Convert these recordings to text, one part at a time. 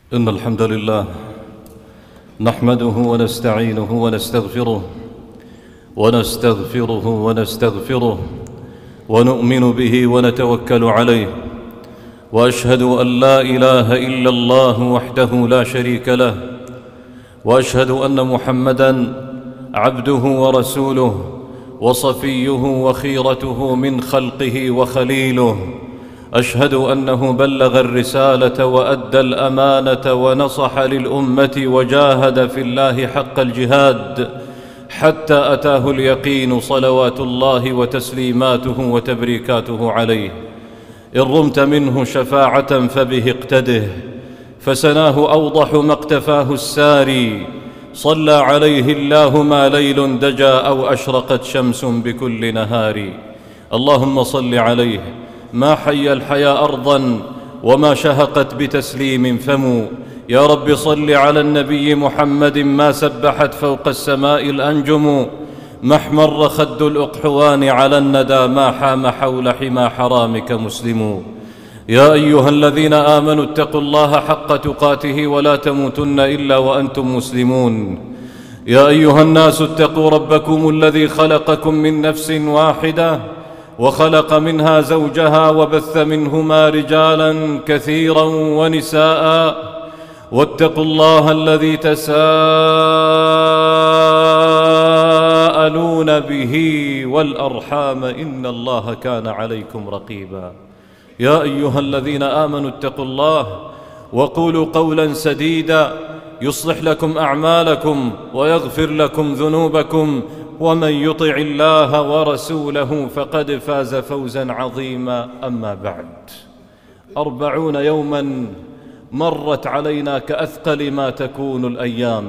إن الحمد لله نحمده ونستعينه ونستغفره ونؤمن به ونتوكل عليه، وأشهد أن لا إله إلا الله وحده لا شريك له، وأشهد أن محمدًا عبده ورسوله وصفيه وخيرته من خلقه وخليله. أشهد أنه بلغ الرسالة وأدى الأمانة ونصح للأمة وجاهد في الله حق الجهاد حتى أتاه اليقين، صلوات الله وتسليماته وتبريكاته عليه. إن رمت منه شفاعة فبه اقتده، فسناه أوضح ما اقتفاه الساري. صلى عليه الله ما ليل دجى أو أشرقت شمس بكل نهار. اللهم صل عليه ما حي الحيا أرضا وما شهقت بتسليم فم. يا رب صل على النبي محمد ما سبحت فوق السماء الأنجم، ما احمر خد الأقحوان على الندى، ما حام حول حمى حرامك مسلم. يا أيها الذين آمنوا اتقوا الله حق تقاته ولا تموتن إلا وأنتم مسلمون. يا أيها الناس اتقوا ربكم الذي خلقكم من نفس واحدة وخلق منها زوجها وبث منهما رجالا كثيرا ونساء، واتقوا الله الذي تساءلون به والأرحام إن الله كان عليكم رقيبا. يا أيها الذين آمنوا اتقوا الله وقولوا قولا سديدا يصلح لكم أعمالكم ويغفر لكم ذنوبكم، ومن يطع الله ورسوله فقد فاز فوزا عظيما. أما بعد، 40 يوما مرت علينا كأثقل ما تكون الأيام،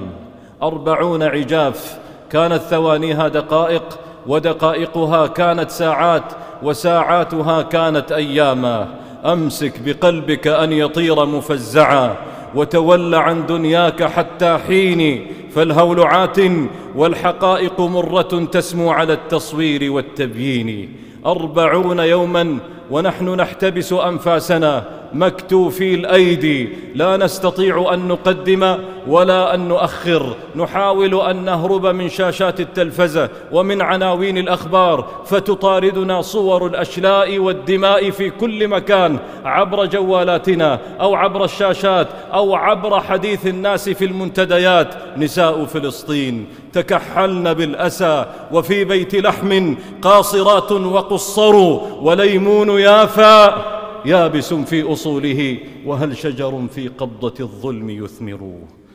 40 عجاف كانت ثوانيها دقائق، ودقائقها كانت ساعات، وساعاتها كانت أياما. أمسك بقلبك أن يطير مفزعا، وتول عن دنياك حتى حين، فالهول عات والحقائق مرة تسمو على التصوير والتبيين. 40 يوما ونحن نحتبس أنفاسنا مكتوفي الأيدي، لا نستطيع أن نقدم ولا أن نؤخر. نحاول أن نهرب من شاشات التلفزة ومن عناوين الأخبار، فتطاردنا صور الأشلاء والدماء في كل مكان، عبر جوالاتنا أو عبر الشاشات أو عبر حديث الناس في المنتديات. نساء فلسطين تكحلن بالأسى، وفي بيت لحم قاصرات وقصروا، وليمون يافا يابس في أصوله، وهل شجر في قبضة الظلم يثمر.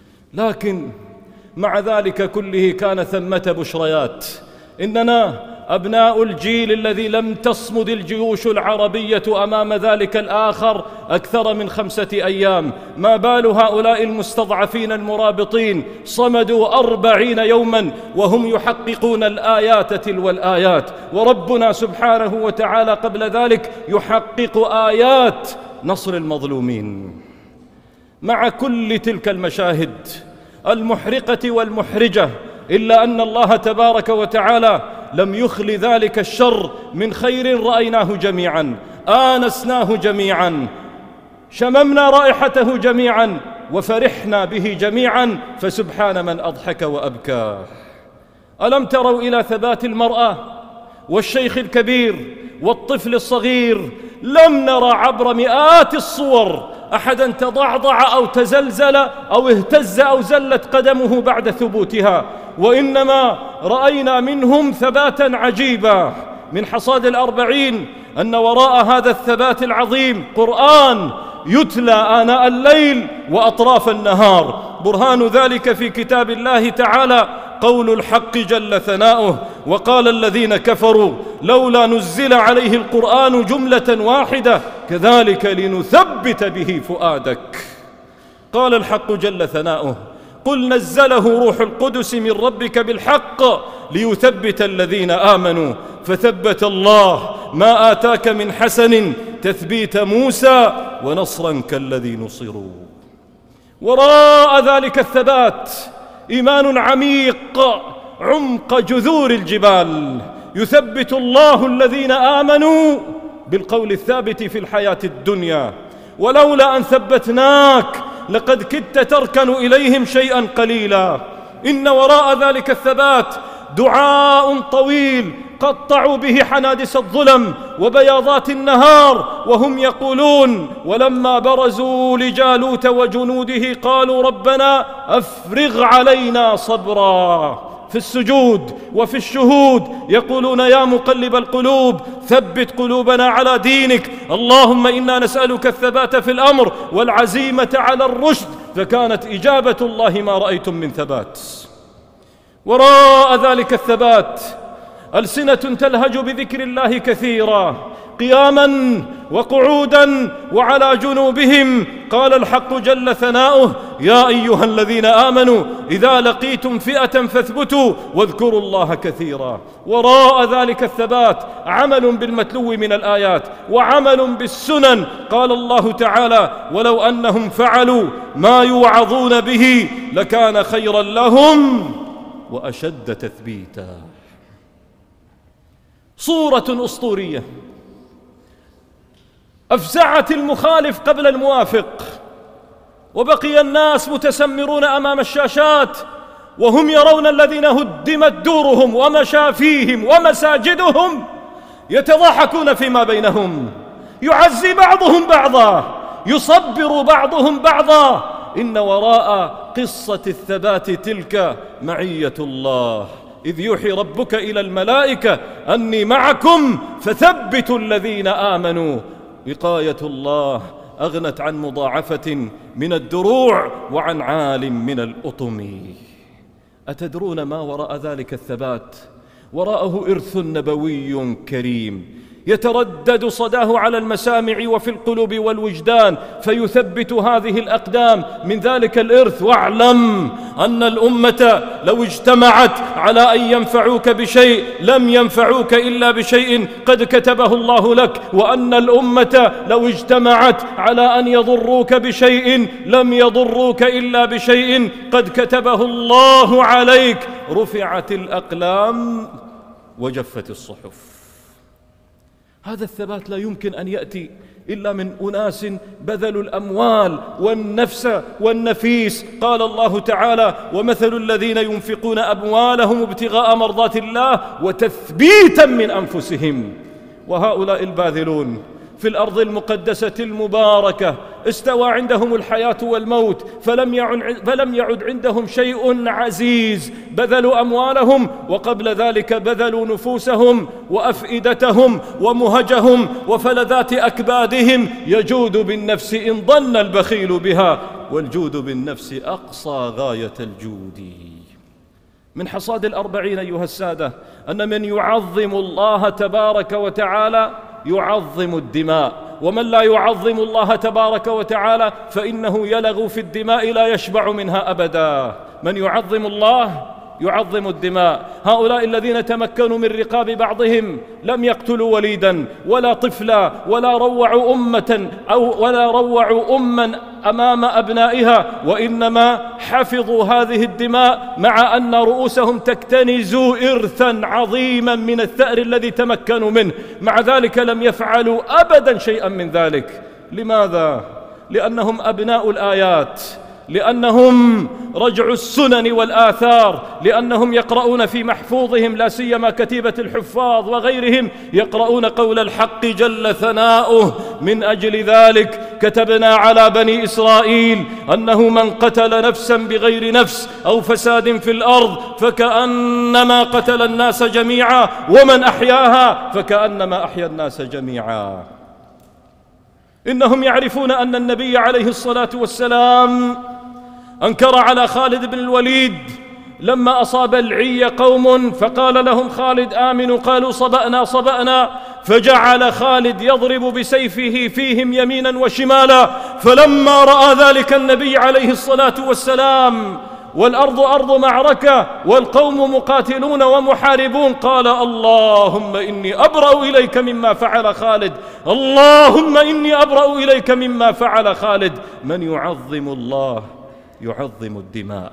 لكن مع ذلك كله كان ثمة بشريات. إننا أبناء الجيل الذي لم تصمد الجيوش العربية أمام ذلك الآخر أكثر من 5 أيام. ما بال هؤلاء المستضعفين المرابطين صمدوا 40 يوما وهم يحققون الآيات تلو الآيات، وربنا سبحانه وتعالى قبل ذلك يحقق آيات نصر المظلومين. مع كل تلك المشاهد المحرقة والمحرجة، إلا أن الله تبارك وتعالى لم يخل ذلك الشر من خير رأيناه جميعا، آنسناه جميعا، شممنا رائحته جميعا، وفرحنا به جميعا، فسبحان من أضحك وأبكى. ألم تروا إلى ثبات المرأة والشيخ الكبير والطفل الصغير؟ لم نرى عبر مئات الصور أحدا تضعضع أو تزلزل أو اهتز أو زلت قدمه بعد ثبوتها، وإنما رأينا منهم ثباتا عجيبا. من حصاد 40 أن وراء هذا الثبات العظيم قرآن يتلى آناء الليل وأطراف النهار. برهان ذلك في كتاب الله تعالى قول الحق جل ثناؤه: وقال الذين كفروا لولا نزل عليه القرآن جملة واحدة كذلك لنثبت به فؤادك. قال الحق جل ثناؤه: قل نزله روح القدس من ربك بالحق ليثبت الذين آمنوا، فثبت الله ما آتاك من حسن تثبيت موسى ونصرا كالذي نصروا. وراء ذلك الثبات إيمان عميق عمق جذور الجبال، يثبت الله الذين آمنوا بالقول الثابت في الحياة الدنيا. ولولا أن ثبتناك لقد كدت تركن إليهم شيئا قليلا. إن وراء ذلك الثبات دعاء طويل قطعوا به حنادس الظلم وبياضات النهار، وهم يقولون ولما برزوا لجالوت وجنوده قالوا ربنا أفرغ علينا صبرا. في السجود وفي الشهود يقولون يا مقلب القلوب ثبت قلوبنا على دينك، اللهم إنا نسألك الثبات في الأمر والعزيمة على الرشد، فكانت إجابة الله ما رأيتم من ثبات. وراء ذلك الثبات ألسنة تلهج بذكر الله كثيرا قياما وقعودا وعلى جنوبهم. قال الحق جل ثناؤه يا أيها الذين آمنوا إذا لقيتم فئة فاثبتوا واذكروا الله كثيرا. وراء ذلك الثبات عمل بالمتلو من الآيات وعمل بالسنن. قال الله تعالى ولو أنهم فعلوا ما يوعظون به لكان خيرا لهم وأشد تثبيتا. صورة أسطورية أفزعت المخالف قبل الموافق، وبقي الناس متسمرون أمام الشاشات وهم يرون الذين هدمت دورهم ومشافيهم ومساجدهم يتضاحكون فيما بينهم، يعزي بعضهم بعضا، يصبر بعضهم بعضا. إن وراء قصة الثبات تلك معية الله، إذ يوحي ربك إلى الملائكة أني معكم فثبتوا الذين آمنوا. وقاية الله أغنت عن مضاعفة من الدروع وعن عال من الأطم. أتدرون ما وراء ذلك الثبات؟ وراءه إرث نبوي كريم يتردد صداه على المسامع وفي القلوب والوجدان فيثبت هذه الأقدام من ذلك الإرث. واعلم أن الأمة لو اجتمعت على أن ينفعوك بشيء لم ينفعوك إلا بشيء قد كتبه الله لك، وأن الأمة لو اجتمعت على أن يضروك بشيء لم يضروك إلا بشيء قد كتبه الله عليك. رفعت الأقلام وجفت الصحف. هذا الثبات لا يمكن أن يأتي إلا من أناس بذلوا الأموال والنفس والنفيس. قال الله تعالى ومثل الذين ينفقون أموالهم ابتغاء مرضات الله وتثبيتا من أنفسهم. وهؤلاء الباذلون في الأرض المقدسة المباركة استوى عندهم الحياة والموت، فلم يعد عندهم شيء عزيز. بذلوا أموالهم وقبل ذلك بذلوا نفوسهم وأفئدتهم ومهجهم وفلذات أكبادهم. يجود بالنفس إن ظن البخيل بها، والجود بالنفس أقصى غاية الجود. من حصاد الأربعين أيها السادة أن من يعظم الله تبارك وتعالى يعظم الدماء، ومن لا يعظم الله تبارك وتعالى فإنه يلغ في الدماء لا يشبع منها أبدا. من يعظم الله يعظم الدماء. هؤلاء الذين تمكنوا من رقاب بعضهم لم يقتلوا وليدا ولا طفلا ولا روعوا أمة ولا روعوا أما أمام أبنائها، وإنما حفظوا هذه الدماء مع أن رؤوسهم تكتنز إرثا عظيما من الثأر الذي تمكنوا منه. مع ذلك لم يفعلوا أبدا شيئا من ذلك. لماذا؟ لأنهم أبناء الآيات، لأنهم رجعوا السنن والآثار، لأنهم يقرؤون في محفوظهم لا سيما كتيبة الحفاظ وغيرهم يقرؤون قول الحق جل ثناؤه من أجل ذلك كتبنا على بني إسرائيل أنه من قتل نفسا بغير نفس أو فساد في الأرض فكأنما قتل الناس جميعا ومن أحياها فكأنما أحيا الناس جميعا. إنهم يعرفون أن النبي عليه الصلاة والسلام أنكر على خالد بن الوليد لما أصاب العي قوم فقال لهم خالد آمنوا، قالوا صبأنا، فجعل خالد يضرب بسيفه فيهم يمينا وشمالا. فلما رأى ذلك النبي عليه الصلاة والسلام والأرض أرض معركة والقوم مقاتلون ومحاربون قال اللهم إني أبرأ إليك مما فعل خالد، اللهم إني أبرأ إليك مما فعل خالد. من يعظم الله يعظم الدماء.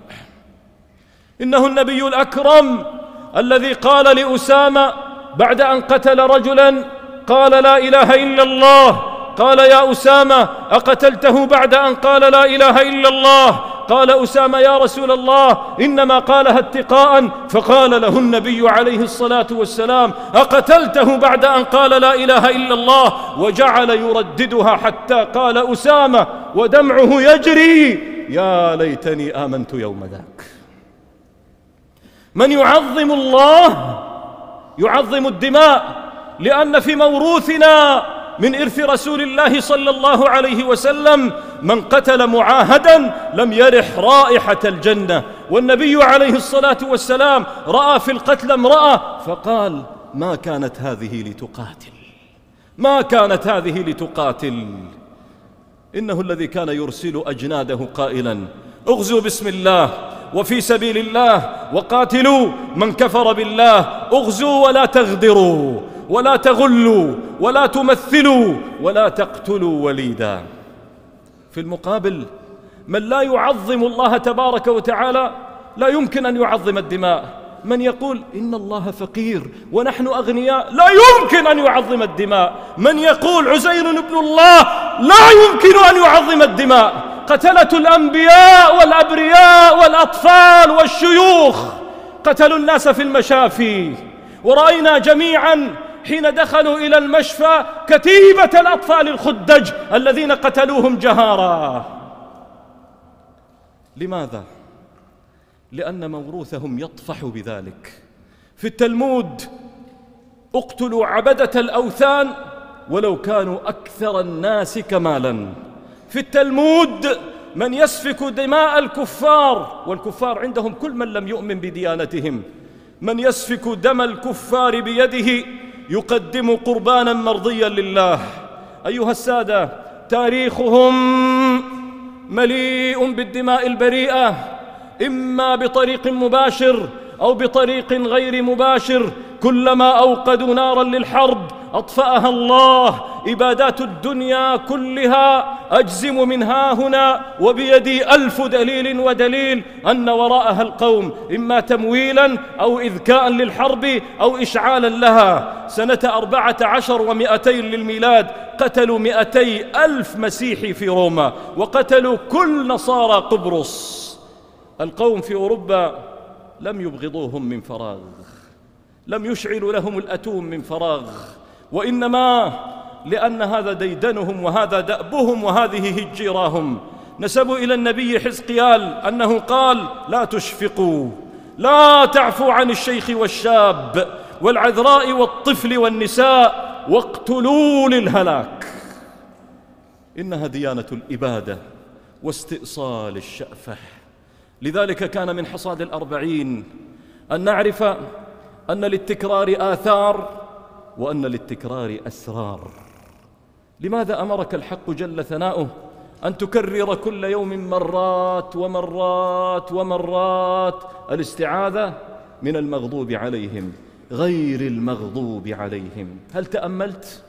إنه النبي الأكرم الذي قال لأسامة بعد أن قتل رجلا قال لا إله إلا الله قال يا أسامة أقتلته بعد أن قال لا إله إلا الله؟ قال أسامة يا رسول الله إنما قالها اتقاء. فقال له النبي عليه الصلاة والسلام أقتلته بعد أن قال لا إله إلا الله؟ وجعل يرددها حتى قال أسامة ودمعه يجري يا ليتني آمنت يوم ذاك. من يعظم الله يعظم الدماء، لأن في موروثنا من إرث رسول الله صلى الله عليه وسلم من قتل معاهدا لم يرح رائحة الجنة. والنبي عليه الصلاة والسلام رأى في القتل امرأة فقال ما كانت هذه لتقاتل، ما كانت هذه لتقاتل. إنه الذي كان يرسل أجناده قائلا اغزوا بسم الله وفي سبيل الله وقاتلوا من كفر بالله، اغزوا ولا تغدروا ولا تغلوا ولا تمثلوا ولا تقتلوا وليدا. في المقابل من لا يعظم الله تبارك وتعالى لا يمكن أن يعظم الدماء. من يقول إن الله فقير ونحن أغنياء لا يمكن أن يعظم الدماء. من يقول عزير ابن الله لا يمكن أن يعظم الدماء. قتلة الأنبياء والأبرياء والأطفال والشيوخ قتلوا الناس في المشافي، ورأينا جميعا حين دخلوا إلى المشفى كتيبة الأطفال الخدج الذين قتلوهم جهارا. لماذا؟ لأن موروثهم يطفح بذلك. في التلمود اقتلوا عبدة الأوثان ولو كانوا أكثر الناس كمالا. في التلمود من يسفك دماء الكفار، والكفار عندهم كل من لم يؤمن بديانتهم، من يسفك دم الكفار بيده يقدم قربانا مرضيا لله. أيها السادة، تاريخهم مليء بالدماء البريئة، إما بطريق مباشر أو بطريق غير مباشر. كلما أوقدوا نارا للحرب أطفأها الله. إبادات الدنيا كلها أجزم من ها هنا وبيدي 1000 دليل ودليل أن وراءها القوم، إما تمويلا أو إذكاء للحرب أو إشعالا لها. سنة 14 و200 للميلاد قتلوا 200,000 مسيحي في روما، وقتلوا كل نصارى قبرص. القوم في أوروبا لم يبغضوهم من فراغ، لم يشعلوا لهم الأتون من فراغ، وإنما لأن هذا ديدنهم وهذا دأبهم وهذه هجيراهم. نسبوا إلى النبي حزقيال أنه قال لا تشفقوا، لا تعفوا عن الشيخ والشاب والعذراء والطفل والنساء واقتلوا للهلاك. إنها ديانة الإبادة واستئصال الشأفة. لذلك كان من حصاد 40 أن نعرف أن للتكرار آثار وأن للتكرار أسرار. لماذا أمرك الحق جل ثناؤه أن تكرر كل يوم مرات ومرات ومرات الاستعاذة من المغضوب عليهم غير المغضوب عليهم؟ هل تأملت؟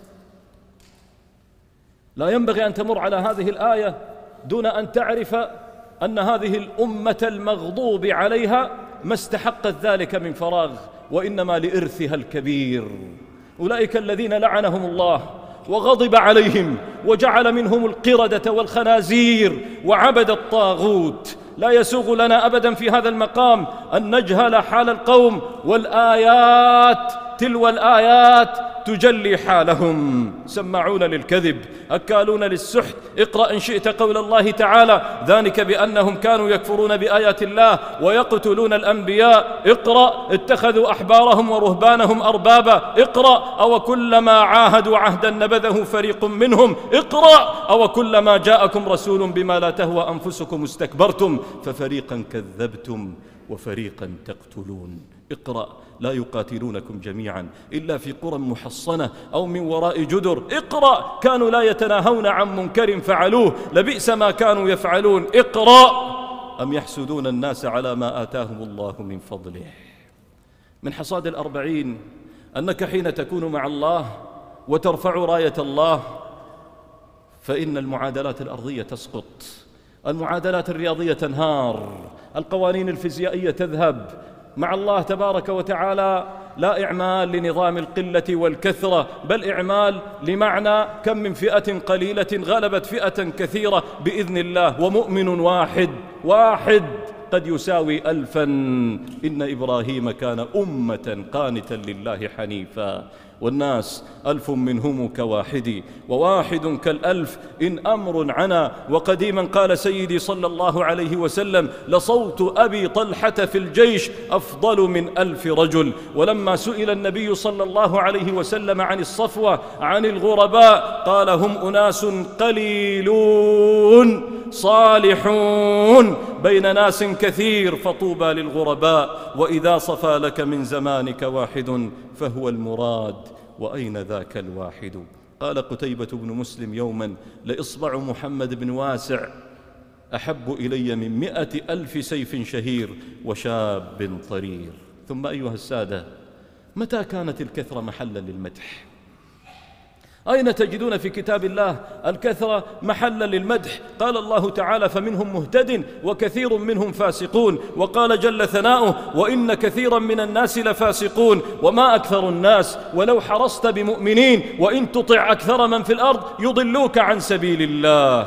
لا ينبغي أن تمر على هذه الآية دون أن تعرف أن هذه الأمة المغضوب عليها ما استحقت ذلك من فراغ، وإنما لإرثها الكبير. أولئك الذين لعنهم الله وغضب عليهم وجعل منهم القردة والخنازير وعبد الطاغوت. لا يسوغ لنا أبدا في هذا المقام أن نجهل حال القوم، والآيات تلو الآيات تجلي حالهم. سماعون للكذب أكالون للسحت. اقرأ إن شئت قول الله تعالى ذلك بأنهم كانوا يكفرون بآيات الله ويقتلون الأنبياء. اقرأ اتخذوا أحبارهم ورهبانهم أربابا. اقرأ أو كلما عاهدوا عهدا نبذه فريق منهم. اقرأ أو كلما جاءكم رسول بما لا تهوى أنفسكم استكبرتم ففريقا كذبتم وفريقا تقتلون. اقرأ لا يقاتلونكم جميعا إلا في قرى محصنة أو من وراء جدر. اقرأ كانوا لا يتناهون عن منكر فعلوه لبئس ما كانوا يفعلون. اقرأ أم يحسدون الناس على ما آتاهم الله من فضله. من حصاد 40 أنك حين تكون مع الله وترفع راية الله فإن المعادلات الأرضية تسقط، المعادلات الرياضية تنهار، القوانين الفيزيائية تذهب. مع الله تبارك وتعالى لا إعمال لنظام القلة والكثرة، بل إعمال لمعنى كم من فئة قليلة غلبت فئة كثيرة بإذن الله، ومؤمن واحد قد يساوي 1000. إن إبراهيم كان أمة قانتا لله حنيفا، والناس 1000 منهم كواحد، وواحد كالألف إن أمر عنا. وقديما قال سيدي صلى الله عليه وسلم: لصوت أبي طلحة في الجيش أفضل من 1000 رجل. ولما سئل النبي صلى الله عليه وسلم عن الصفوة، عن الغرباء، قال: هم أناس قليلون صالحون بين ناس كثير، فطوبى للغرباء. وإذا صفى لك من زمانك واحد فهو المراد، وأين ذاك الواحد؟ قال قتيبة بن مسلم يوما: لإصبع محمد بن واسع أحب إلي من 100,000 سيف شهير وشاب طرير. ثم أيها السادة، متى كانت الكثرة محلا للمدح؟ أين تجدون في كتاب الله الكثرة محلا للمدح؟ قال الله تعالى: فمنهم مهتد وكثير منهم فاسقون. وقال جل ثناؤه: وإن كثيرا من الناس لفاسقون وما أكثر الناس ولو حرصت بمؤمنين وإن تطع أكثر من في الأرض يضلوك عن سبيل الله.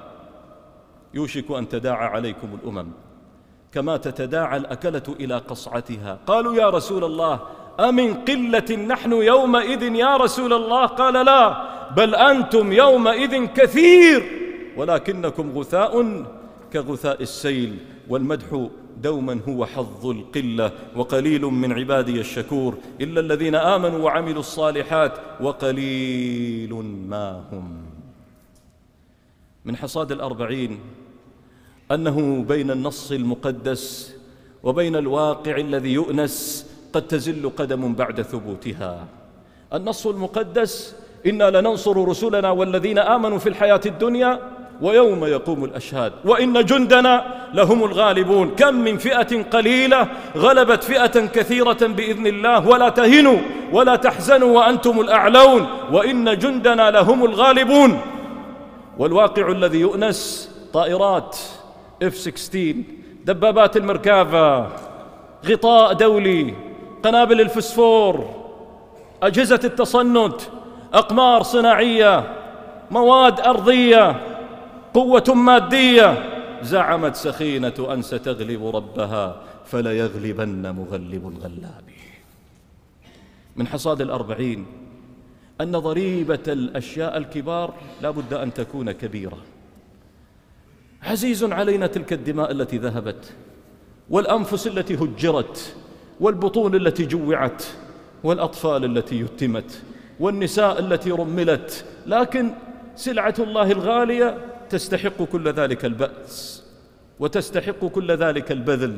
يوشك أن تداعى عليكم الأمم كما تتداعى الأكلة إلى قصعتها. قالوا: يا رسول الله، أمن قلة نحن يومئذ يا رسول الله؟ قال: لا، بل أنتم يومئذ كثير ولكنكم غثاء كغثاء السيل. والمدح دوما هو حظ القلة، وقليل من عبادي الشكور إلا الذين آمنوا وعملوا الصالحات وقليل ما هم. من حصاد 40 أنه بين النص المقدس وبين الواقع الذي يؤنس قد تزل قدم بعد ثبوتها. النص المقدس: إنا لننصر رسلنا والذين آمنوا في الحياة الدنيا ويوم يقوم الأشهاد وإن جندنا لهم الغالبون. كم من فئة قليلة غلبت فئة كثيرة بإذن الله. ولا تهنوا ولا تحزنوا وأنتم الأعلون وإن جندنا لهم الغالبون. والواقع الذي يؤنس: طائرات F-16، دبابات المركافة، غطاء دولي، قنابل الفسفور، أجهزة التصنت، أقمار صناعية، مواد أرضية، قوة مادية. زعمت سخينة أن ستغلب ربها فليغلبن مغلب الغلاب. من حصاد 40 أن ضريبة الأشياء الكبار لا بد أن تكون كبيرة. عزيز علينا تلك الدماء التي ذهبت، والأنفس التي هجرت، والبطون التي جوعت، والأطفال التي يتمت، والنساء التي رملت. لكن سلعة الله الغالية تستحق كل ذلك البأس وتستحق كل ذلك البذل.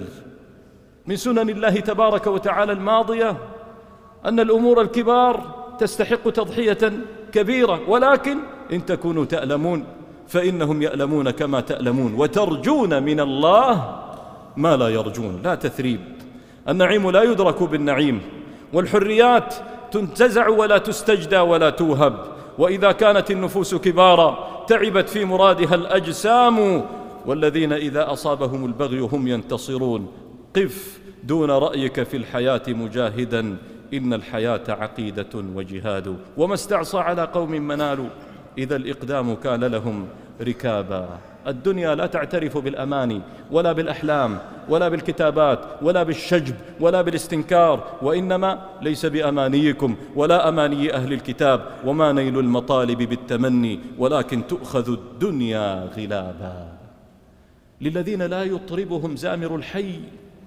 من سنن الله تبارك وتعالى الماضية أن الأمور الكبار تستحق تضحية كبيرة، ولكن إن تكونوا تألمون فإنهم يألمون كما تألمون، وترجون من الله ما لا يرجون. لا تثريب. النعيم لا يدرك بالنعيم، والحريات تنتزع ولا تستجدى ولا توهب. وإذا كانت النفوس كبارا تعبت في مرادها الأجسام، والذين إذا أصابهم البغي هم ينتصرون. قف دون رأيك في الحياة مجاهدا، إن الحياة عقيدة وجهاد. وما استعصى على قوم منالوا إذا الإقدام كان لهم ركابا. الدنيا لا تعترف بالأماني ولا بالأحلام ولا بالكتابات ولا بالشجب ولا بالاستنكار، وإنما ليس بأمانيكم ولا أماني أهل الكتاب وما نيل المطالب بالتمني، ولكن تؤخذ الدنيا غلابا. للذين لا يطربهم زامر الحي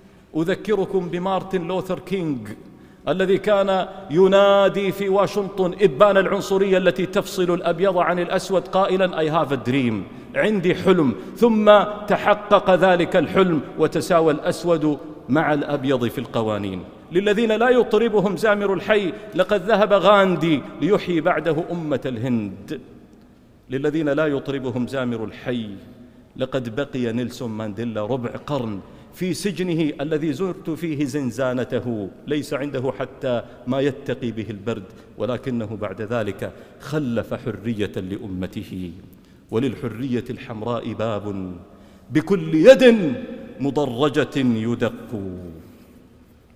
أذكركم بمارتن لوثر كينغ الذي كان ينادي في واشنطن إبان العنصرية التي تفصل الأبيض عن الأسود قائلا I have a dream، عندي حلم، ثم تحقق ذلك الحلم وتساوى الأسود مع الأبيض في القوانين. للذين لا يطربهم زامر الحي لقد ذهب غاندي ليحيي بعده أمة الهند. للذين لا يطربهم زامر الحي لقد بقي نيلسون مانديلا ربع قرن في سجنه الذي زرت فيه زنزانته، ليس عنده حتى ما يتقي به البرد، ولكنه بعد ذلك خلف حرية لأمته. وللحرية الحمراء باب بكل يد مضرجة يدق.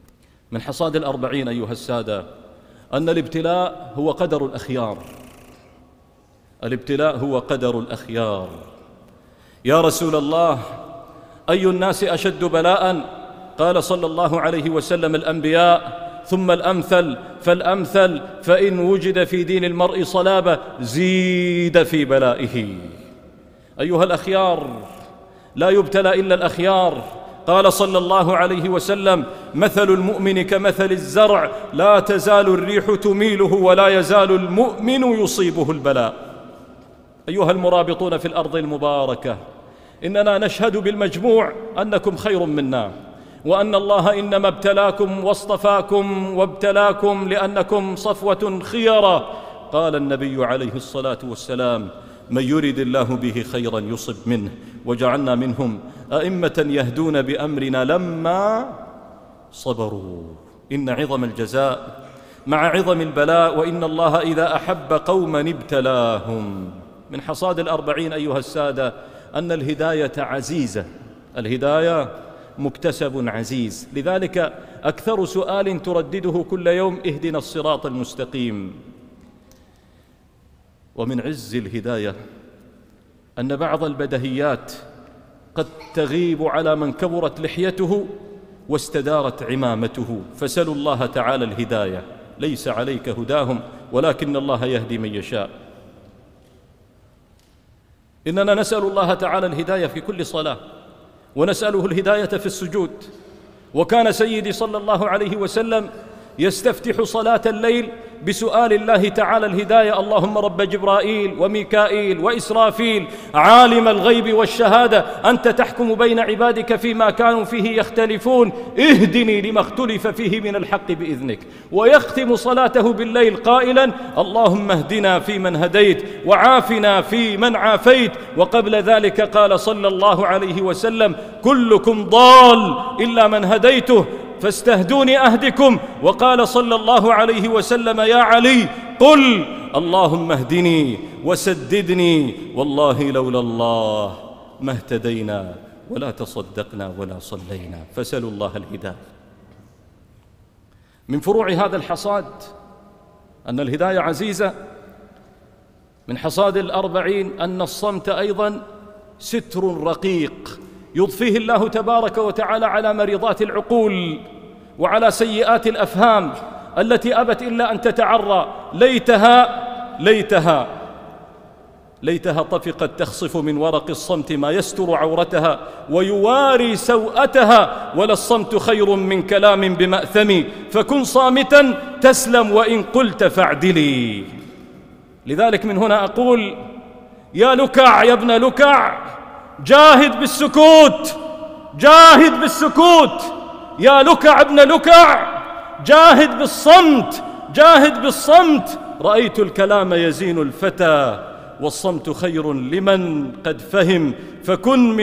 من حصاد الأربعين أيها السادة أن الابتلاء هو قدر الأخيار. الابتلاء هو قدر الأخيار. يا رسول الله، أي الناس أشد بلاء؟ قال صلى الله عليه وسلم: الأنبياء، ثم الأمثل فالأمثل، فإن وجد في دين المرء صلابة زيد في بلائه. أيها الأخيار، لا يبتلى إلا الأخيار. قال صلى الله عليه وسلم: مثل المؤمن كمثل الزرع، لا تزال الريح تميله ولا يزال المؤمن يصيبه البلاء. أيها المرابطون في الأرض المباركة، إننا نشهد بالمجموع أنكم خير منا، وأن الله إنما ابتلاكم واصطفاكم وابتلاكم لأنكم صفوة خيرة. قال النبي عليه الصلاة والسلام: من يرد الله به خيرا يصب منه، وجعلنا منهم أئمة يهدون بأمرنا لما صبروا. إن عظم الجزاء مع عظم البلاء، وإن الله إذا أحب قوما ابتلاهم. من حصاد الأربعين أيها السادة أن الهداية عزيزة، الهداية مكتسب عزيز. لذلك أكثر سؤال تردده كل يوم: اهدنا الصراط المستقيم. ومن عز الهداية أن بعض البدهيات قد تغيب على من كبرت لحيته واستدارت عمامته، فسلوا الله تعالى الهداية. ليس عليك هداهم ولكن الله يهدي من يشاء. إننا نسأل الله تعالى الهداية في كل صلاة، ونسأله الهداية في السجود. وكان سيدي صلى الله عليه وسلم يستفتح صلاة الليل بسؤال الله تعالى الهداية: اللهم رب جبرائيل وميكائيل وإسرافيل، عالم الغيب والشهادة، أنت تحكم بين عبادك فيما كانوا فيه يختلفون، اهدني لما اختلف فيه من الحق بإذنك. ويختم صلاته بالليل قائلا: اللهم اهدنا فيمن هديت وعافنا فيمن عافيت. وقبل ذلك قال صلى الله عليه وسلم: كلكم ضال إلا من هديته فاستهدوني أهدكم. وقال صلى الله عليه وسلم: يا علي قل اللهم اهدني وسددني، والله لولا الله ما اهتدينا ولا تصدقنا ولا صلينا. فسلوا الله الهداية. من فروع هذا الحصاد أن الهداية عزيزة. من حصاد الأربعين أن الصمت أيضا ستر رقيق يضفيه الله تبارك وتعالى على مريضات العقول وعلى سيئات الأفهام التي أبت إلا أن تتعرى. ليتها طفقت تخصف من ورق الصمت ما يستر عورتها ويواري سوءتها، ولا الصمت خير من كلام بمأثم، فكن صامتا تسلم وإن قلت فاعدلي. لذلك من هنا أقول: يا لكع، يا ابن لكع، جاهد بالسكوت، جاهد بالسكوت. يا لكع ابن لكع، جاهد بالصمت، جاهد بالصمت. رأيت الكلام يزين الفتى والصمت خير لمن قد فهم، فكم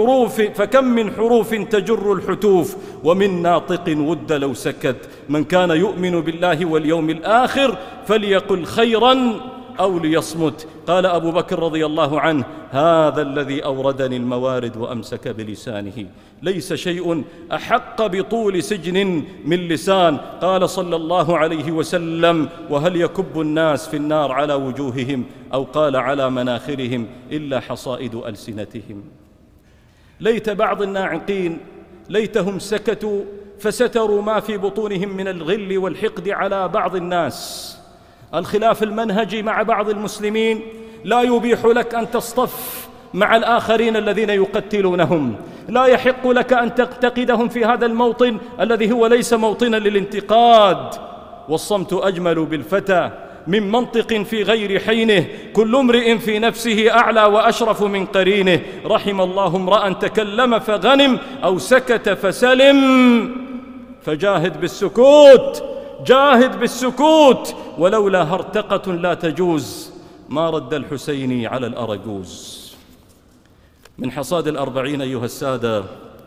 من حروف تجر الحتوف، ومن ناطق ود لو سكت. من كان يؤمن بالله واليوم الآخر فليقل خيرا أو ليصمت. قال أبو بكر رضي الله عنه: هذا الذي أوردني الموارد وأمسك بلسانه، ليس شيء أحق بطول سجن من لسان. قال صلى الله عليه وسلم: وهل يكب الناس في النار على وجوههم، أو قال على مناخرهم، إلا حصائد ألسنتهم. ليت بعض الناعقين ليتهم سكتوا فستروا ما في بطونهم من الغل والحقد على بعض الناس. الخلاف المنهجي مع بعض المسلمين لا يبيح لك أن تصطف مع الآخرين الذين يقتلونهم، لا يحق لك أن تنتقدهم في هذا الموطن الذي هو ليس موطنا للانتقاد. والصمت أجمل بالفتى من منطق في غير حينه، كل امرئ في نفسه أعلى وأشرف من قرينه. رحم الله امرأ تكلم فغنم، أو سكت فسلم. فجاهد بالسكوت، جاهد بالسكوت. ولولا هرتقة لا تجوز ما رد الحسيني على الأرجوز. من حصاد الأربعين أيها السادة: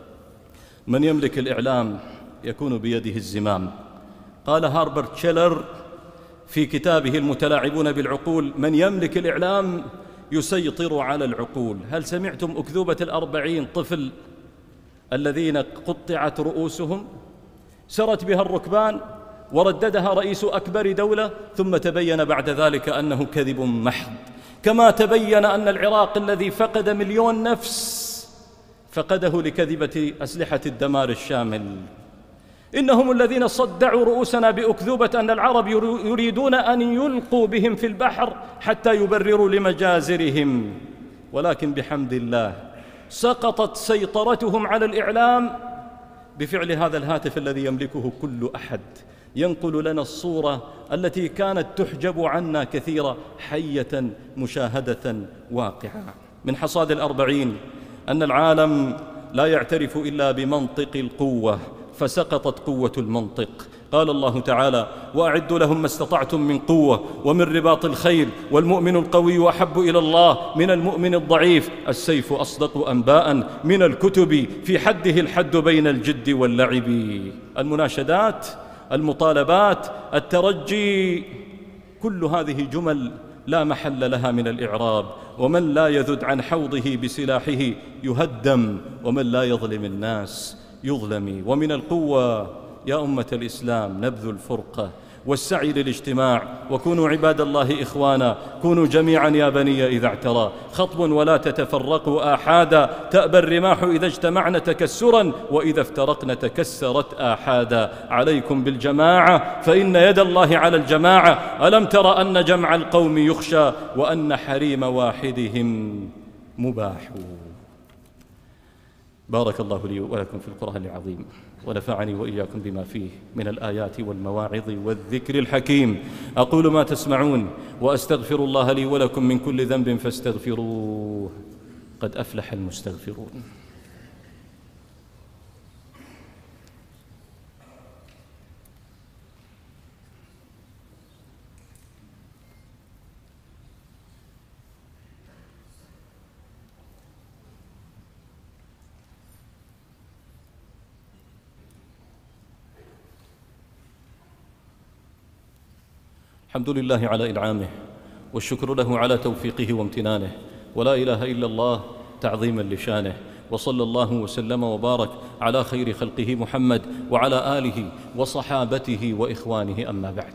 من يملك الإعلام يكون بيده الزمام. قال هاربرت شيلر في كتابه المتلاعبون بالعقول: من يملك الإعلام يسيطر على العقول. هل سمعتم أكذوبة 40 طفل الذين قطعت رؤوسهم؟ سرت بها الركبان ورددها رئيس أكبر دولة، ثم تبين بعد ذلك أنه كذب محض. كما تبين أن العراق الذي فقد 1,000,000 نفس فقده لكذبة أسلحة الدمار الشامل. إنهم الذين صدعوا رؤوسنا بأكذوبة أن العرب يريدون أن يلقوا بهم في البحر حتى يبرروا لمجازرهم، ولكن بحمد الله سقطت سيطرتهم على الإعلام بفعل هذا الهاتف الذي يملكه كل أحد، ينقل لنا الصورة التي كانت تحجب عنا كثيرا حية مشاهدة واقعة. من حصاد 40 أن العالم لا يعترف إلا بمنطق القوة، فسقطت قوة المنطق. قال الله تعالى: وأعدوا لهم ما استطعتم من قوة ومن رباط الخيل والمؤمن القوي أحب إلى الله من المؤمن الضعيف، السيف أصدق أنباء من الكتب في حده الحد بين الجد واللعب. المناشدات، المطالبات، الترجي، كل هذه جمل لا محل لها من الإعراب. ومن لا يذد عن حوضه بسلاحه يهدم، ومن لا يظلم الناس يظلم. ومن القوة يا أمة الإسلام نبذ الفرقة والسعي للاجتماع، وكونوا عباد الله إخوانا، كونوا جميعا يا بني إذا اعترى خطب ولا تتفرقوا آحادا، تأبى الرماح إذا اجتمعن تكسرا وإذا افترقن تكسرت آحادا. عليكم بالجماعة فإن يد الله على الجماعة. ألم تر أن جمع القوم يخشى وأن حريم واحدهم مباح. بارك الله لي ولكم في القرآن العظيم، ونفعني وإياكم بما فيه من الآيات والمواعظ والذكر الحكيم. أقول ما تسمعون وأستغفر الله لي ولكم من كل ذنب فاستغفروه، قد أفلح المستغفرون. الحمد لله على إنعامه، والشكر له على توفيقه وامتنانه، ولا إله إلا الله تعظيما لشانه. وصلى الله وسلم وبارك على خير خلقه محمد وعلى آله وصحابته وإخوانه، أما بعد.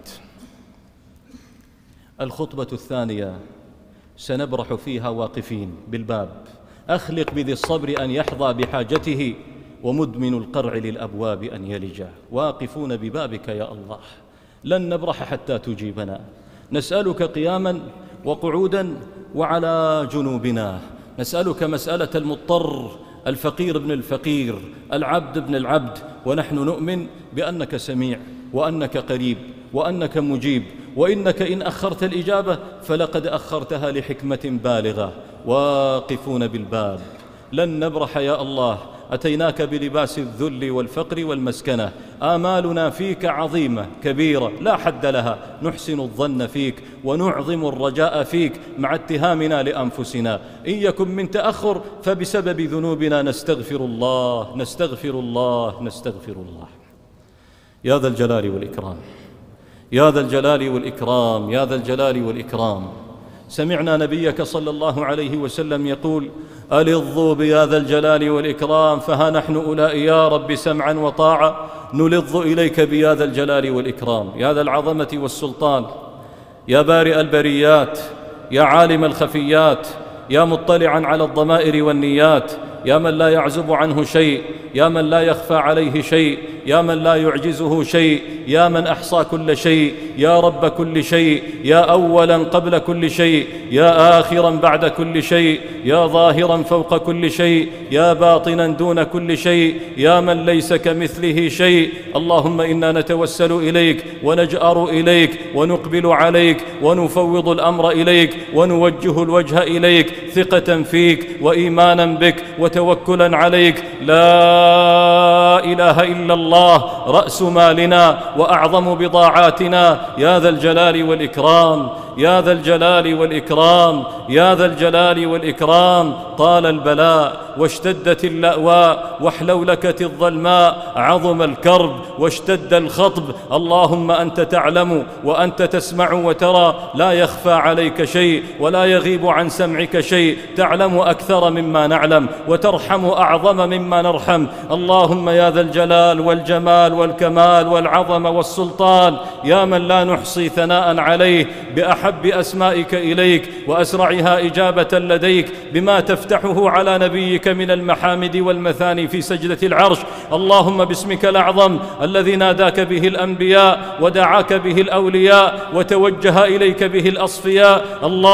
الخطبة الثانية سنبرح فيها واقفين بالباب. أخلق بذي الصبر أن يحظى بحاجته، ومدمن القرع للأبواب أن يلجا. واقفون ببابك يا الله، لن نبرح حتى تجيبنا. نسألك قياما وقعودا وعلى جنوبنا، نسألك مسألة المضطر، الفقير ابن الفقير، العبد ابن العبد، ونحن نؤمن بأنك سميع وأنك قريب وأنك مجيب، وإنك إن أخرت الإجابة فلقد أخرتها لحكمة بالغة. واقفون بالباب، لن نبرح يا الله. أتيناك بلباس الذل والفقر والمسكنة. آمالنا فيك عظيمة كبيرة لا حد لها، نحسن الظن فيك ونعظم الرجاء فيك مع اتهامنا لأنفسنا. إن يكن من تأخر فبسبب ذنوبنا، نستغفر الله نستغفر الله نستغفر الله. يا ذا الجلال والإكرام، يا ذا الجلال والإكرام، يا ذا الجلال والإكرام. سمعنا نبيك صلى الله عليه وسلم يقول: ألظوا بيا ذا الجلال والإكرام، فها نحن أولئي يا رب سمعا وطاعة نلظ إليك بيا ذا الجلال والإكرام. يا ذا العظمة والسلطان، يا بارئ البريات، يا عالم الخفيات، يا مطلعا على الضمائر والنيات، يا من لا يعزب عنه شيء، يا من لا يخفى عليه شيء، يا من لا يعجزه شيء، يا من أحصى كل شيء، يا رب كل شيء، يا أولا قبل كل شيء، يا آخرا بعد كل شيء، يا ظاهرا فوق كل شيء، يا باطنا دون كل شيء، يا من ليس كمثله شيء. اللهم إنا نتوسل إليك ونجأر إليك ونقبل عليك ونفوض الأمر إليك ونوجه الوجه إليك، ثقة فيك وإيمانا بك وتوكلا عليك. لا إله إلا الله رأس مالنا وأعظم بضاعاتنا، يا ذا الجلال والإكرام. يا ذا الجلال والإكرام، يا ذا الجلال والإكرام. طال البلاء واشتدت اللأواء وحلولكت الظلماء، عظم الكرب واشتد الخطب. اللهم أنت تعلم وأنت تسمع وترى، لا يخفى عليك شيء ولا يغيب عن سمعك شيء، تعلم أكثر مما نعلم وترحم أعظم مما نرحم. اللهم يا ذا الجلال والجمال والكمال والعظمة والسلطان، يا من لا نحصي ثناء عليه، بأحب أسمائك إليك وأسرعها إجابة لديك، بما تفتحه على نبيك من المحامد والمثاني في سجدة العرش. اللهم باسمك الأعظم الذي ناداك به الأنبياء ودعاك به الأولياء وتوجه إليك به الأصفياء،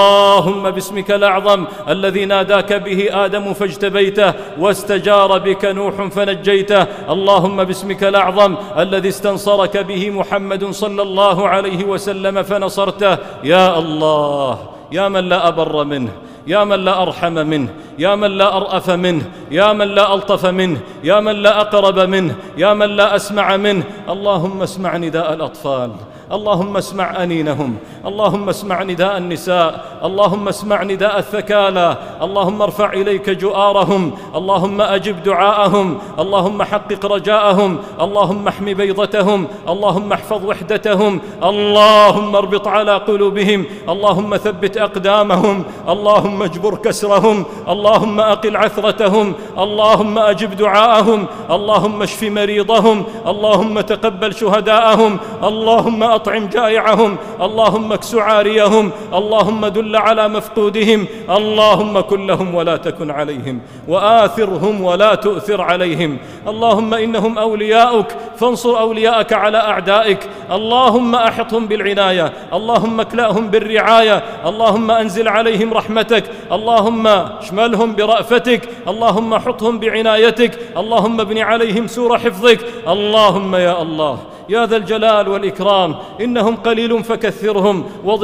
اللهم باسمك الأعظم الذي ناداك به آدم فاجتبيته واستجار بك نوح فنجيته، اللهم باسمك الأعظم الذي استنصرك به محمد صلى الله عليه وسلم فنصرته. يا الله، يا من لا أبر منه، يا من لا أرحم منه، يا من لا أرأف منه، يا من لا ألطف منه، يا من لا أقرب منه، يا من لا أسمع منه. اللهم اسمع نداء الأطفال، اللهم اسمع أنينهم، اللهم اسمع نداء النساء، اللهم اسمع نداء الثكالى، اللهم ارفع إليك جؤارهم، اللهم أجب دعاءهم، اللهم حقق رجاءهم، اللهم احم بيضتهم، اللهم احفظ وحدتهم، اللهم اربط على قلوبهم، اللهم ثبت أقدامهم، اللهم اجبر كسرهم، اللهم أقل عثرتهم، اللهم أجب دعاءهم، اللهم اشف مريضهم، اللهم تقبل شهداءهم، اللهم أطعم جائعهم، اللهم اكس عاريهم، اللهم دل على مفقودهم، اللهم كن لهم ولا تكن عليهم، وآثرهم ولا تؤثر عليهم. اللهم إنهم أولياؤك فانصر أولياءك على أعدائك، اللهم أحطهم بالعناية، اللهم اكلأهم بالرعاية، اللهم أنزل عليهم رحمتك، اللهم اشملهم برأفتك، اللهم حطهم بعنايتك، اللهم ابن عليهم سور حفظك. اللهم يا الله يا ذا الجلال والإكرام، إنهم قليل فكثرهم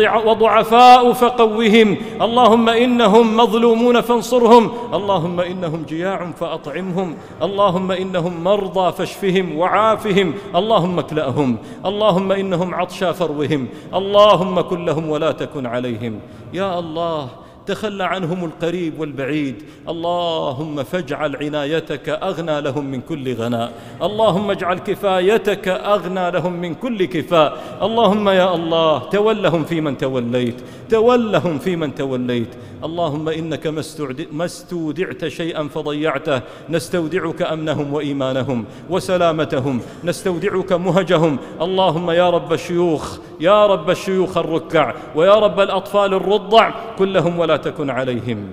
وضعفاء فقوهم، اللهم إنهم مظلومون فانصرهم، اللهم إنهم جياع فأطعمهم، اللهم إنهم مرضى فاشفهم وعافهم، اللهم اكلأهم، اللهم إنهم عطشى فروهم، اللهم كن لهم ولا تكن عليهم. يا الله تخلى عنهم القريب والبعيد، اللهم فاجعل عنايتك أغنى لهم من كل غناء، اللهم اجعل كفايتك أغنى لهم من كل كفاء. اللهم يا الله تولهم فيمن توليت، تولهم فيمن توليت. اللهم إنك ما استودعت شيئا فضيعته، نستودعك أمنهم وإيمانهم وسلامتهم، نستودعك مهجهم. اللهم يا رب الشيوخ، يا رب الشيوخ الركع، ويا رب الأطفال الرضع، كلهم ولا تكن عليهم.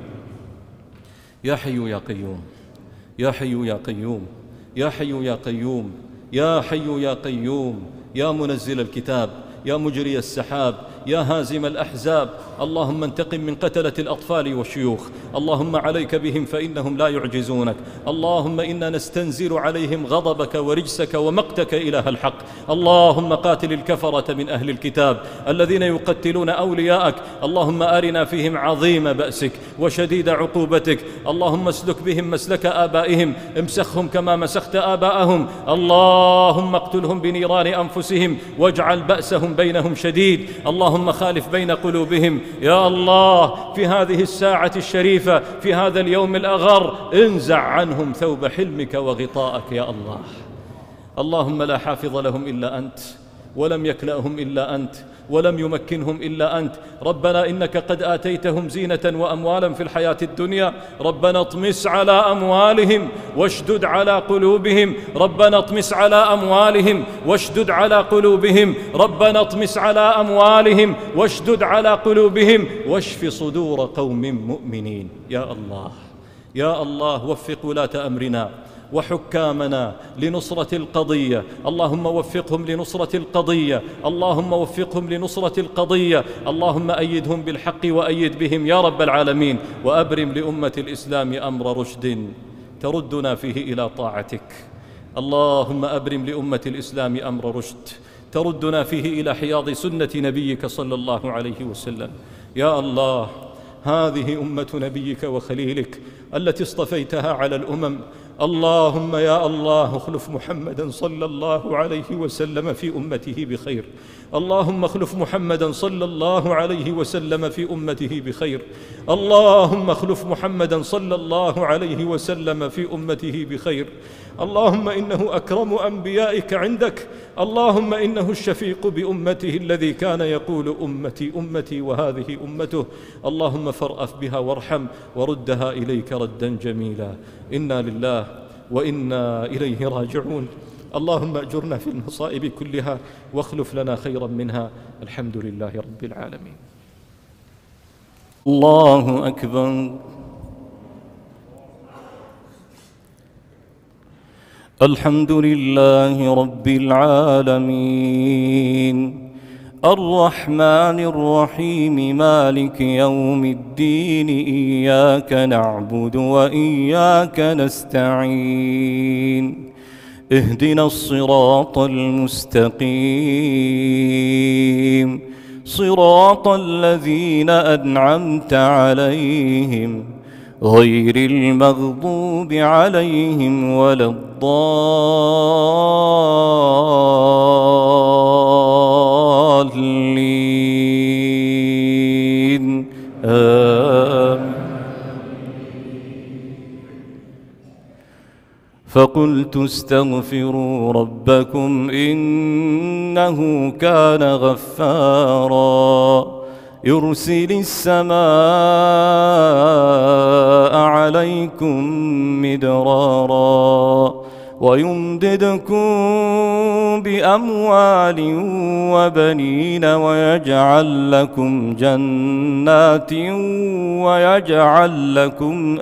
يا حي يا قيوم، يا حي يا قيوم، يا حي يا قيوم، يا حي يا قيوم، يا منزل الكتاب، يا مجري السحاب، يا هازم الأحزاب، اللهم انتقم من قتلة الأطفال والشيوخ، اللهم عليك بهم فإنهم لا يعجزونك، اللهم إنا نستنزل عليهم غضبك ورجسك ومقتك إله الحق. اللهم قاتل الكفرة من أهل الكتاب الذين يقتلون أولياءك، اللهم أرنا فيهم عظيم بأسك وشديد عقوبتك، اللهم اسلك بهم مسلك آبائهم، امسخهم كما مسخت آباءهم، اللهم اقتلهم بنيران أنفسهم واجعل بأسهم بينهم شديد، اللهم خالف بين قلوبهم. يا الله في هذه الساعة الشريفة، في هذا اليوم الأغر، انزع عنهم ثوب حلمك وغطاءك يا الله. اللهم لا حافظ لهم إلا أنت، ولم يكلأهم إلا أنت، ولم يمكنهم إلا أنت. ربنا إنك قد آتيتهم زينة وأموالا في الحياة الدنيا، ربنا اطمس على أموالهم واشدد على قلوبهم، ربنا اطمس على أموالهم واشدد على قلوبهم، ربنا اطمس على أموالهم واشدد على قلوبهم، واشف صدور قوم مؤمنين. يا الله يا الله وفق ولاة أمرنا وحكامنا لنصرة القضية، اللهم وفقهم لنصرة القضية، اللهم وفقهم لنصرة القضية، اللهم أيدهم بالحق وأيد بهم يا رب العالمين، وأبرم لأمة الإسلام أمر رشد تردنا فيه إلى طاعتك. اللهم أبرم لأمة الإسلام أمر رشد تردنا فيه إلى حياض سنة نبيك صلى الله عليه وسلم. يا الله هذه أمة نبيك وخليلك التي اصطفيتها على الأمم، اللهم يا الله اخلف محمدا صلى الله عليه وسلم في أمته بخير. اللهم اخلف محمدا صلى الله عليه وسلم في أمته بخير. اللهم اخلف محمدا صلى الله عليه وسلم في أمته بخير. اللهم إنه أكرم أنبيائك عندك. اللهم إنه الشفيق بأمته الذي كان يقول أمتي أمتي وهذه أمته. اللهم فارأف بها وارحم وردها إليك ردا جميلا. إنا لله وإنا إليه راجعون. اللهم أجرنا في المصائب كلها واخلف لنا خيرا منها. الحمد لله رب العالمين. الله أكبر. الحمد لله رب العالمين الرحمن الرحيم مالك يوم الدين إياك نعبد وإياك نستعين اهدنا الصراط المستقيم صراط الذين أنعمت عليهم غير المغضوب عليهم ولا الضالين آمين. فقلت استغفروا ربكم إنه كان غفارا يرسل السماء عليكم مدرارا ويمددكم بأموال وبنين ويجعل لكم جنات ويجعل لكم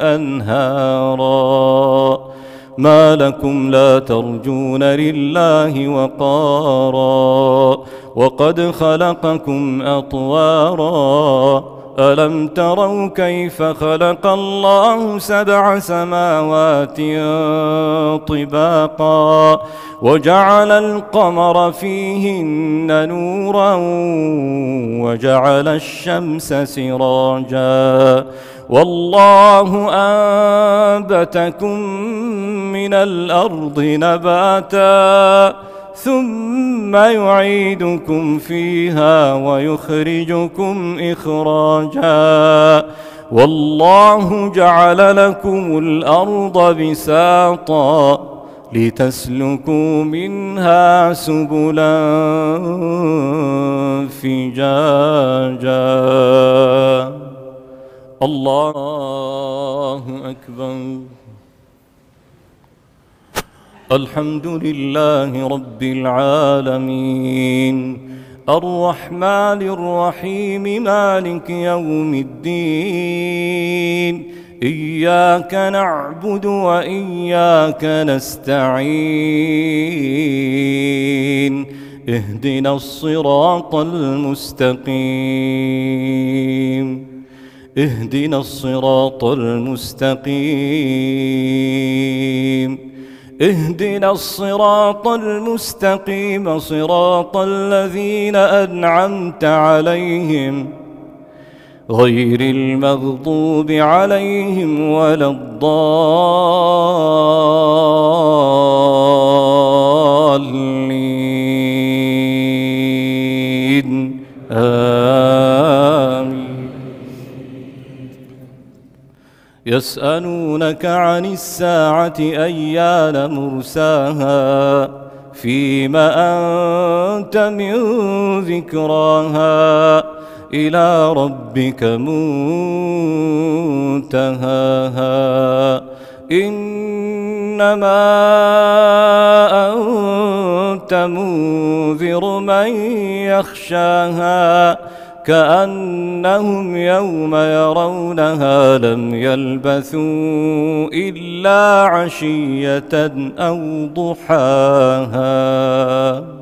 أنهارا ما لكم لا ترجون لله وقارا وقد خلقكم أطوارا ألم تروا كيف خلق الله 7 سماوات طباقا وجعل القمر فيهن نورا وجعل الشمس سراجا والله أنبتكم من الأرض نباتا ثم يعيدكم فيها ويخرجكم إخراجا والله جعل لكم الأرض بساطا لتسلكوا منها سبلا فجاجا. الله أكبر. الحمد لله رب العالمين الرحمن الرحيم مالك يوم الدين إياك نعبد وإياك نستعين اهدنا الصراط المستقيم اهدنا الصراط المستقيم اهدنا الصراط المستقيم صراط الذين أنعمت عليهم غير المغضوب عليهم ولا الضالين آمين. يسألونك عن الساعة أيان مرساها فيما أنت من ذكراها إلى ربك منتهاها إنما أنت منذر من يخشاها كأنهم يوم يرونها لم يلبثوا إلا عشية أو ضحاها.